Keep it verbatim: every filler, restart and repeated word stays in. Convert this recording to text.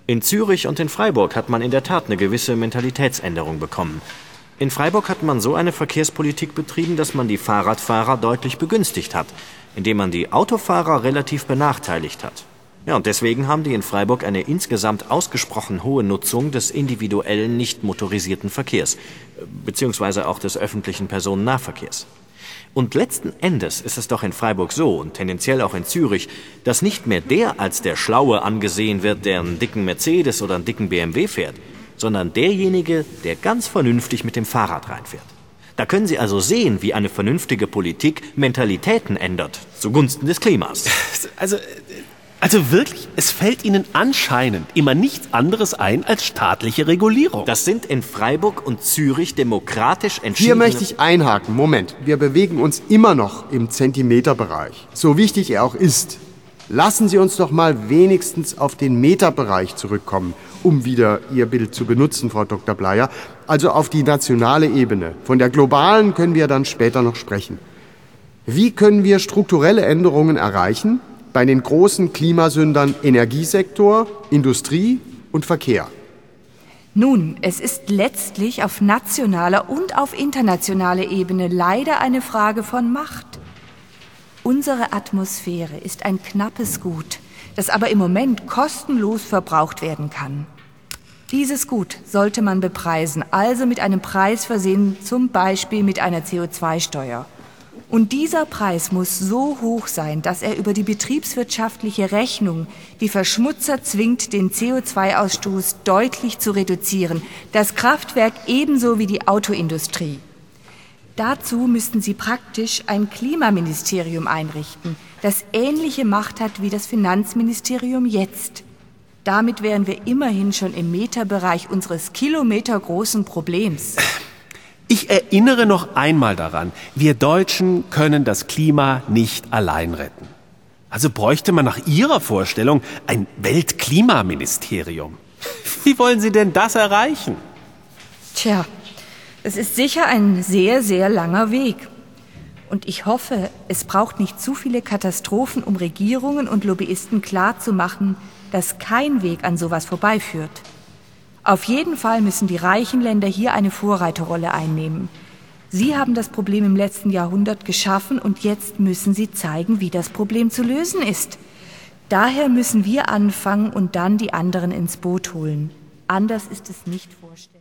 In Zürich und in Freiburg hat man in der Tat eine gewisse Mentalitätsänderung bekommen. In Freiburg hat man so eine Verkehrspolitik betrieben, dass man die Fahrradfahrer deutlich begünstigt hat, indem man die Autofahrer relativ benachteiligt hat. Ja, und deswegen haben die in Freiburg eine insgesamt ausgesprochen hohe Nutzung des individuellen, nicht motorisierten Verkehrs, beziehungsweise auch des öffentlichen Personennahverkehrs. Und letzten Endes ist es doch in Freiburg so und tendenziell auch in Zürich, dass nicht mehr der als der Schlaue angesehen wird, der einen dicken Mercedes oder einen dicken B M W fährt, sondern derjenige, der ganz vernünftig mit dem Fahrrad reinfährt. Da können Sie also sehen, wie eine vernünftige Politik Mentalitäten ändert, zugunsten des Klimas. Also, also wirklich, es fällt Ihnen anscheinend immer nichts anderes ein als staatliche Regulierung. Das sind in Freiburg und Zürich demokratisch entschiedene... Hier möchte ich einhaken. Moment, wir bewegen uns immer noch im Zentimeterbereich. So wichtig er auch ist. Lassen Sie uns doch mal wenigstens auf den Meterbereich zurückkommen, um wieder Ihr Bild zu benutzen, Frau Doktor Bleier. Also auf die nationale Ebene. Von der globalen können wir dann später noch sprechen. Wie können wir strukturelle Änderungen erreichen? Bei den großen Klimasündern Energiesektor, Industrie und Verkehr. Nun, es ist letztlich auf nationaler und auf internationaler Ebene leider eine Frage von Macht. Unsere Atmosphäre ist ein knappes Gut, das aber im Moment kostenlos verbraucht werden kann. Dieses Gut sollte man bepreisen, also mit einem Preis versehen, zum Beispiel mit einer C O zwei Steuer. Und dieser Preis muss so hoch sein, dass er über die betriebswirtschaftliche Rechnung die Verschmutzer zwingt, den C O zwei Ausstoß deutlich zu reduzieren, das Kraftwerk ebenso wie die Autoindustrie. Dazu müssten Sie praktisch ein Klimaministerium einrichten, das ähnliche Macht hat wie das Finanzministerium jetzt. Damit wären wir immerhin schon im Meterbereich unseres kilometergroßen Problems. Ich erinnere noch einmal daran, wir Deutschen können das Klima nicht allein retten. Also bräuchte man nach Ihrer Vorstellung ein Weltklimaministerium. Wie wollen Sie denn das erreichen? Tja, es ist sicher ein sehr, sehr langer Weg. Und ich hoffe, es braucht nicht zu viele Katastrophen, um Regierungen und Lobbyisten klarzumachen, dass kein Weg an sowas vorbeiführt. Auf jeden Fall müssen die reichen Länder hier eine Vorreiterrolle einnehmen. Sie haben das Problem im letzten Jahrhundert geschaffen und jetzt müssen sie zeigen, wie das Problem zu lösen ist. Daher müssen wir anfangen und dann die anderen ins Boot holen. Anders ist es nicht vorstellbar.